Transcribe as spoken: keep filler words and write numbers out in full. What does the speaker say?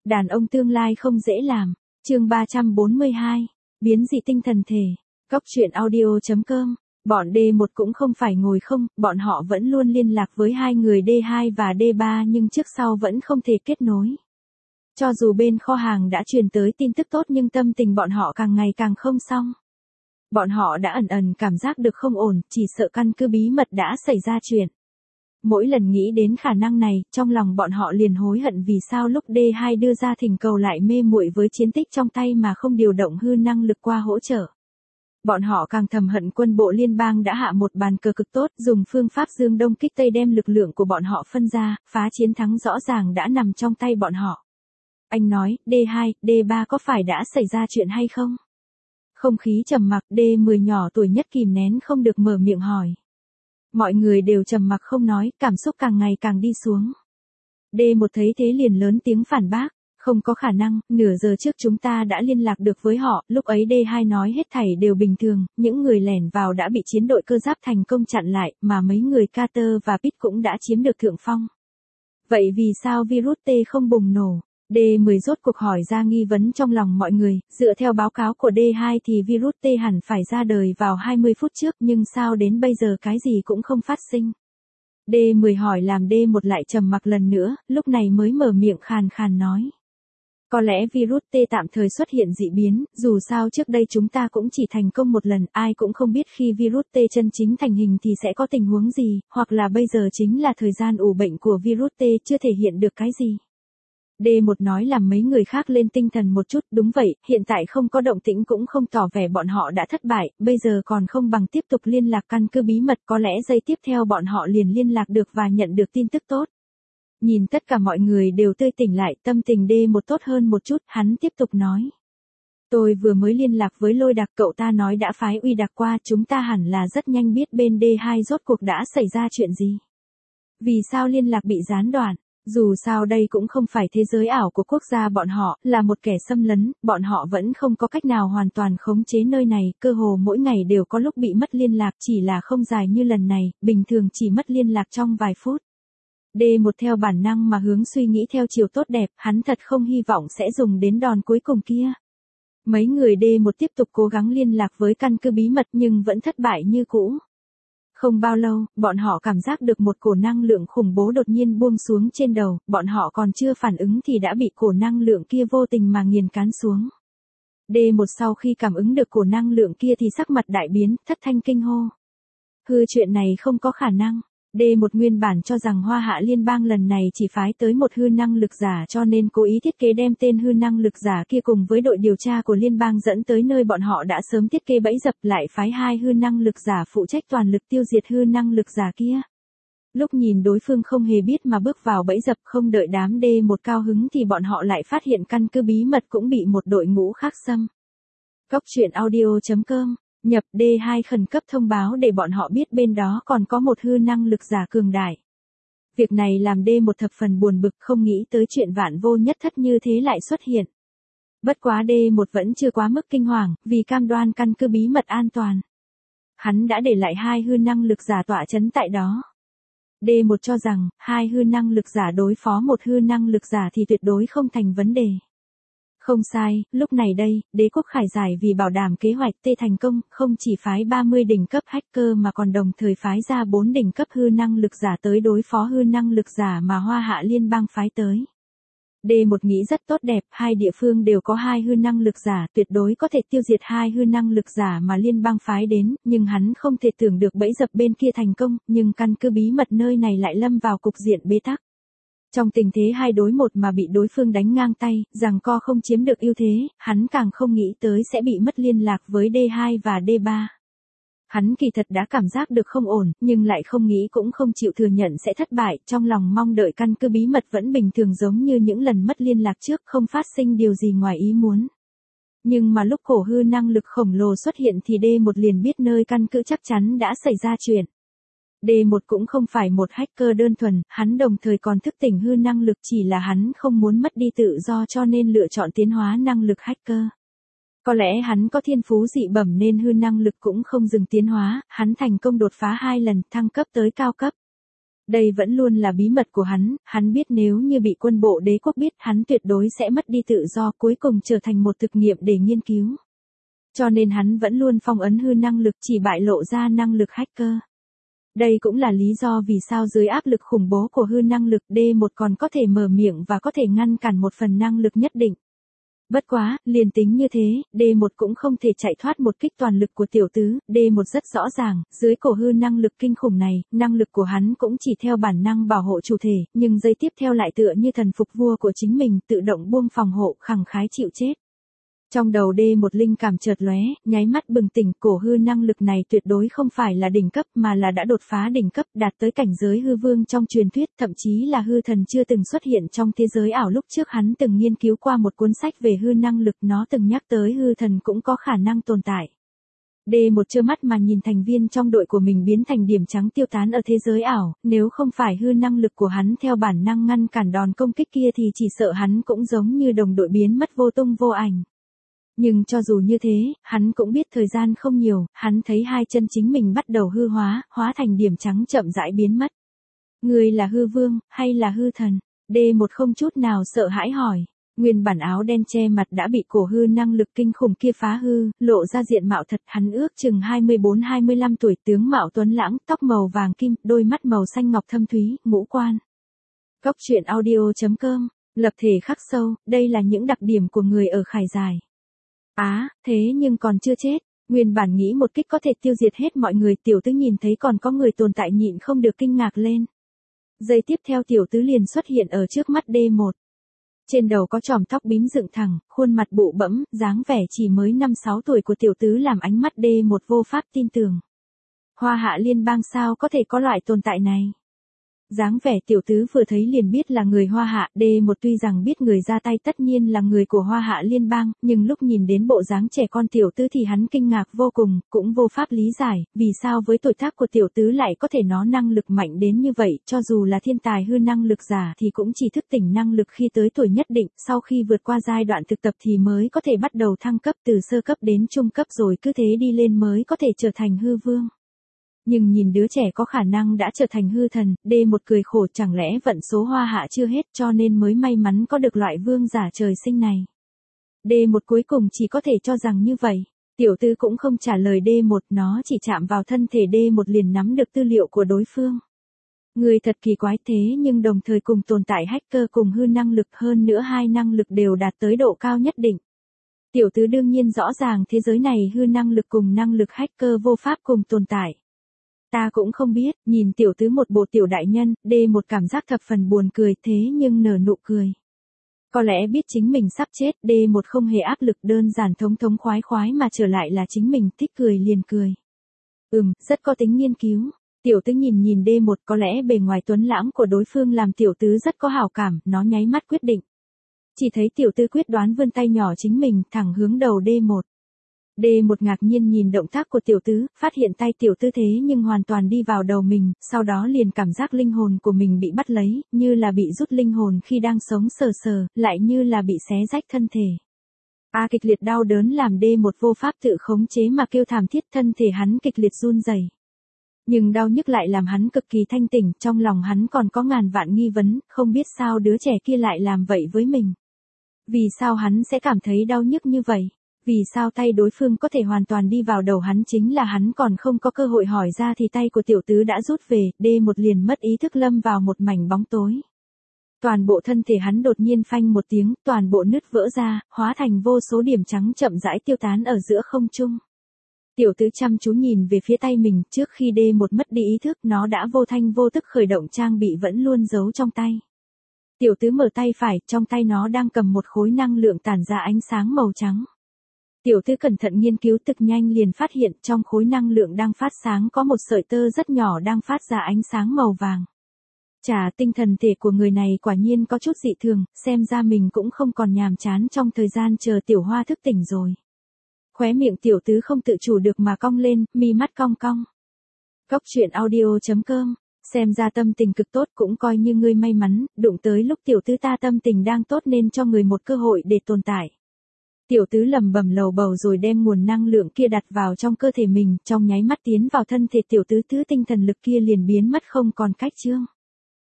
Đàn ông tương lai không dễ làm. Chương ba trăm bốn mươi hai. Biến dị tinh thần thể. Cóc truyện audio chấm com. Bọn D một cũng không phải ngồi không, bọn họ vẫn luôn liên lạc với hai người D hai và D ba nhưng trước sau vẫn không thể kết nối. Cho dù bên kho hàng đã truyền tới tin tức tốt nhưng tâm tình bọn họ càng ngày càng không xong. Bọn họ đã ẩn ẩn cảm giác được không ổn, chỉ sợ căn cứ bí mật đã xảy ra chuyện. Mỗi lần nghĩ đến khả năng này, trong lòng bọn họ liền hối hận vì sao lúc D hai đưa ra thỉnh cầu lại mê muội với chiến tích trong tay mà không điều động hư năng lực qua hỗ trợ. Bọn họ càng thầm hận quân bộ liên bang đã hạ một bàn cờ cực tốt, dùng phương pháp dương đông kích tây đem lực lượng của bọn họ phân ra, phá chiến thắng rõ ràng đã nằm trong tay bọn họ. Anh nói, D hai, D ba có phải đã xảy ra chuyện hay không? Không khí trầm mặc, D mười nhỏ tuổi nhất kìm nén không được mở miệng hỏi. Mọi người đều trầm mặc không nói, cảm xúc càng ngày càng đi xuống. D một thấy thế liền lớn tiếng phản bác, không có khả năng, nửa giờ trước chúng ta đã liên lạc được với họ, lúc ấy D hai nói hết thảy đều bình thường, những người lẻn vào đã bị chiến đội cơ giáp thành công chặn lại, mà mấy người Carter và Pitt cũng đã chiếm được thượng phong. Vậy vì sao virus T không bùng nổ? D mười rốt cuộc hỏi ra nghi vấn trong lòng mọi người, dựa theo báo cáo của D hai thì virus T hẳn phải ra đời vào hai mươi phút trước nhưng sao đến bây giờ cái gì cũng không phát sinh. D mười hỏi làm D một lại trầm mặc lần nữa, lúc này mới mở miệng khàn khàn nói. Có lẽ virus T tạm thời xuất hiện dị biến, dù sao trước đây chúng ta cũng chỉ thành công một lần, ai cũng không biết khi virus T chân chính thành hình thì sẽ có tình huống gì, hoặc là bây giờ chính là thời gian ủ bệnh của virus T chưa thể hiện được cái gì. D một nói làm mấy người khác lên tinh thần một chút, đúng vậy, hiện tại không có động tĩnh cũng không tỏ vẻ bọn họ đã thất bại, bây giờ còn không bằng tiếp tục liên lạc căn cứ bí mật, có lẽ giây tiếp theo bọn họ liền liên lạc được và nhận được tin tức tốt. Nhìn tất cả mọi người đều tươi tỉnh lại, tâm tình D một tốt hơn một chút, hắn tiếp tục nói. Tôi vừa mới liên lạc với Lôi Đặc, cậu ta nói đã phái Uy Đặc qua, chúng ta hẳn là rất nhanh biết bên D hai rốt cuộc đã xảy ra chuyện gì. Vì sao liên lạc bị gián đoạn? Dù sao đây cũng không phải thế giới ảo của quốc gia bọn họ, là một kẻ xâm lấn, bọn họ vẫn không có cách nào hoàn toàn khống chế nơi này, cơ hồ mỗi ngày đều có lúc bị mất liên lạc, chỉ là không dài như lần này, bình thường chỉ mất liên lạc trong vài phút. D một theo bản năng mà hướng suy nghĩ theo chiều tốt đẹp, hắn thật không hy vọng sẽ dùng đến đòn cuối cùng kia. Mấy người D một tiếp tục cố gắng liên lạc với căn cứ bí mật nhưng vẫn thất bại như cũ. Không bao lâu, bọn họ cảm giác được một cổ năng lượng khủng bố đột nhiên buông xuống trên đầu, bọn họ còn chưa phản ứng thì đã bị cổ năng lượng kia vô tình mà nghiền cán xuống. D một sau khi cảm ứng được cổ năng lượng kia thì sắc mặt đại biến, thất thanh kinh hô. Hư chuyện này không có khả năng. D một nguyên bản cho rằng Hoa Hạ Liên bang lần này chỉ phái tới một hư năng lực giả cho nên cố ý thiết kế đem tên hư năng lực giả kia cùng với đội điều tra của Liên bang dẫn tới nơi bọn họ đã sớm thiết kế bẫy dập, lại phái hai hư năng lực giả phụ trách toàn lực tiêu diệt hư năng lực giả kia. Lúc nhìn đối phương không hề biết mà bước vào bẫy dập, không đợi đám D một cao hứng thì bọn họ lại phát hiện căn cứ bí mật cũng bị một đội ngũ khác xâm. Cóc truyện audio chấm com. Nhập D hai khẩn cấp thông báo để bọn họ biết bên đó còn có một hư năng lực giả cường đại. Việc này làm D một thập phần buồn bực, không nghĩ tới chuyện vạn vô nhất thất như thế lại xuất hiện. Bất quá D một vẫn chưa quá mức kinh hoàng, vì cam đoan căn cứ bí mật an toàn. Hắn đã để lại hai hư năng lực giả tọa chấn tại đó. D một cho rằng, hai hư năng lực giả đối phó một hư năng lực giả thì tuyệt đối không thành vấn đề. Không sai, lúc này đây, đế quốc Khải Giải vì bảo đảm kế hoạch T thành công, không chỉ phái ba mươi đỉnh cấp hacker mà còn đồng thời phái ra bốn đỉnh cấp hư năng lực giả tới đối phó hư năng lực giả mà Hoa Hạ Liên bang phái tới. D một nghĩ rất tốt đẹp, hai địa phương đều có hai hư năng lực giả, tuyệt đối có thể tiêu diệt hai hư năng lực giả mà Liên bang phái đến, nhưng hắn không thể tưởng được bẫy dập bên kia thành công, nhưng căn cứ bí mật nơi này lại lâm vào cục diện bế tắc. Trong tình thế hai đối một mà bị đối phương đánh ngang tay, giằng co không chiếm được ưu thế, hắn càng không nghĩ tới sẽ bị mất liên lạc với D hai và D ba. Hắn kỳ thật đã cảm giác được không ổn, nhưng lại không nghĩ cũng không chịu thừa nhận sẽ thất bại, trong lòng mong đợi căn cứ bí mật vẫn bình thường giống như những lần mất liên lạc trước, không phát sinh điều gì ngoài ý muốn. Nhưng mà lúc cổ hư năng lực khổng lồ xuất hiện thì D một liền biết nơi căn cứ chắc chắn đã xảy ra chuyện. D một cũng không phải một hacker đơn thuần, hắn đồng thời còn thức tỉnh hư năng lực, chỉ là hắn không muốn mất đi tự do cho nên lựa chọn tiến hóa năng lực hacker. Có lẽ hắn có thiên phú dị bẩm nên hư năng lực cũng không dừng tiến hóa, hắn thành công đột phá hai lần, thăng cấp tới cao cấp. Đây vẫn luôn là bí mật của hắn, hắn biết nếu như bị quân bộ đế quốc biết hắn tuyệt đối sẽ mất đi tự do cuối cùng trở thành một thực nghiệm để nghiên cứu. Cho nên hắn vẫn luôn phong ấn hư năng lực chỉ bại lộ ra năng lực hacker. Đây cũng là lý do vì sao dưới áp lực khủng bố của hư năng lực D một còn có thể mở miệng và có thể ngăn cản một phần năng lực nhất định. Bất quá, liền tính như thế, D một cũng không thể chạy thoát một kích toàn lực của tiểu tứ, D một rất rõ ràng, dưới cổ hư năng lực kinh khủng này, năng lực của hắn cũng chỉ theo bản năng bảo hộ chủ thể, nhưng giây tiếp theo lại tựa như thần phục vua của chính mình, tự động buông phòng hộ, khẳng khái chịu chết. Trong đầu D một linh cảm chợt lóe, nháy mắt bừng tỉnh, cổ hư năng lực này tuyệt đối không phải là đỉnh cấp mà là đã đột phá đỉnh cấp, đạt tới cảnh giới hư vương trong truyền thuyết, thậm chí là hư thần chưa từng xuất hiện trong thế giới ảo. Lúc trước hắn từng nghiên cứu qua một cuốn sách về hư năng lực, nó từng nhắc tới hư thần cũng có khả năng tồn tại. D một trơ mắt mà nhìn thành viên trong đội của mình biến thành điểm trắng tiêu tán ở thế giới ảo, nếu không phải hư năng lực của hắn theo bản năng ngăn cản đòn công kích kia thì chỉ sợ hắn cũng giống như đồng đội biến mất vô tung vô ảnh. Nhưng cho dù như thế, hắn cũng biết thời gian không nhiều, hắn thấy hai chân chính mình bắt đầu hư hóa, hóa thành điểm trắng chậm rãi biến mất. Người là hư vương, hay là hư thần? D một không chút nào sợ hãi hỏi. Nguyên bản áo đen che mặt đã bị cổ hư năng lực kinh khủng kia phá hư, lộ ra diện mạo thật, hắn ước chừng hai mươi bốn hai mươi lăm tuổi, tướng mạo tuấn lãng, tóc màu vàng kim, đôi mắt màu xanh ngọc thâm thúy, ngũ quan. Cốc truyện audio chấm com, lập thể khắc sâu, đây là những đặc điểm của người ở Khải Giải. Á, à, thế nhưng còn chưa chết, nguyên bản nghĩ một kích có thể tiêu diệt hết mọi người, tiểu tứ nhìn thấy còn có người tồn tại nhịn không được kinh ngạc lên. Giây tiếp theo tiểu tứ liền xuất hiện ở trước mắt D một. Trên đầu có chòm tóc bím dựng thẳng, khuôn mặt bụ bẫm, dáng vẻ chỉ mới năm sáu tuổi của tiểu tứ làm ánh mắt D một vô pháp tin tưởng. Hoa Hạ Liên bang sao có thể có loại tồn tại này? Dáng vẻ tiểu tứ vừa thấy liền biết là người Hoa Hạ. D một tuy rằng biết người ra tay tất nhiên là người của Hoa Hạ Liên bang, nhưng lúc nhìn đến bộ dáng trẻ con tiểu tứ thì hắn kinh ngạc vô cùng, cũng vô pháp lý giải, vì sao với tuổi tác của tiểu tứ lại có thể nó năng lực mạnh đến như vậy, cho dù là thiên tài hư năng lực giả thì cũng chỉ thức tỉnh năng lực khi tới tuổi nhất định, sau khi vượt qua giai đoạn thực tập thì mới có thể bắt đầu thăng cấp từ sơ cấp đến trung cấp rồi cứ thế đi lên mới có thể trở thành hư vương. Nhưng nhìn đứa trẻ có khả năng đã trở thành hư thần, D một cười khổ, chẳng lẽ vận số Hoa Hạ chưa hết cho nên mới may mắn có được loại vương giả trời sinh này. D một cuối cùng chỉ có thể cho rằng như vậy. Tiểu tứ cũng không trả lời D một, nó chỉ chạm vào thân thể D một liền nắm được tư liệu của đối phương. Người thật kỳ quái, thế nhưng đồng thời cùng tồn tại hacker cùng hư năng lực, hơn nữa hai năng lực đều đạt tới độ cao nhất định. Tiểu tứ đương nhiên rõ ràng thế giới này hư năng lực cùng năng lực hacker vô pháp cùng tồn tại. Ta cũng không biết, nhìn tiểu tứ một bộ tiểu đại nhân, D một cảm giác thập phần buồn cười, thế nhưng nở nụ cười. Có lẽ biết chính mình sắp chết, D một không hề áp lực, đơn giản thống thống khoái khoái mà trở lại là chính mình, thích cười liền cười. Ừm, rất có tính nghiên cứu. Tiểu tứ nhìn nhìn D một, có lẽ bề ngoài tuấn lãng của đối phương làm tiểu tứ rất có hảo cảm, nó nháy mắt quyết định. Chỉ thấy tiểu tứ quyết đoán vươn tay nhỏ chính mình, thẳng hướng đầu D một. D một ngạc nhiên nhìn động tác của tiểu tứ, phát hiện tay tiểu tứ thế nhưng hoàn toàn đi vào đầu mình, sau đó liền cảm giác linh hồn của mình bị bắt lấy, như là bị rút linh hồn khi đang sống sờ sờ, lại như là bị xé rách thân thể. A à, kịch liệt đau đớn làm D một vô pháp tự khống chế mà kêu thảm thiết, thân thể hắn kịch liệt run rẩy. Nhưng đau nhức lại làm hắn cực kỳ thanh tỉnh, trong lòng hắn còn có ngàn vạn nghi vấn, không biết sao đứa trẻ kia lại làm vậy với mình. Vì sao hắn sẽ cảm thấy đau nhức như vậy? Vì sao tay đối phương có thể hoàn toàn đi vào đầu hắn, chính là hắn còn không có cơ hội hỏi ra thì tay của tiểu tứ đã rút về, D một liền mất ý thức lâm vào một mảnh bóng tối. Toàn bộ thân thể hắn đột nhiên phanh một tiếng, toàn bộ nứt vỡ ra, hóa thành vô số điểm trắng chậm rãi tiêu tán ở giữa không trung. Tiểu tứ chăm chú nhìn về phía tay mình, trước khi D một mất đi ý thức, nó đã vô thanh vô tức khởi động trang bị vẫn luôn giấu trong tay. Tiểu tứ mở tay phải, trong tay nó đang cầm một khối năng lượng tản ra ánh sáng màu trắng. Tiểu tứ cẩn thận nghiên cứu thực nhanh liền phát hiện trong khối năng lượng đang phát sáng có một sợi tơ rất nhỏ đang phát ra ánh sáng màu vàng. Chà, tinh thần thể của người này quả nhiên có chút dị thường, xem ra mình cũng không còn nhàm chán trong thời gian chờ tiểu hoa thức tỉnh rồi. Khóe miệng tiểu tứ không tự chủ được mà cong lên, mi mắt cong cong. Cốc truyện audio chấm com, xem ra tâm tình cực tốt, cũng coi như ngươi may mắn, đụng tới lúc tiểu tứ ta tâm tình đang tốt nên cho người một cơ hội để tồn tại. Tiểu tứ lầm bầm lầu bầu rồi đem nguồn năng lượng kia đặt vào trong cơ thể mình, trong nháy mắt tiến vào thân thể tiểu tứ, tứ tinh thần lực kia liền biến mất không còn cách chương.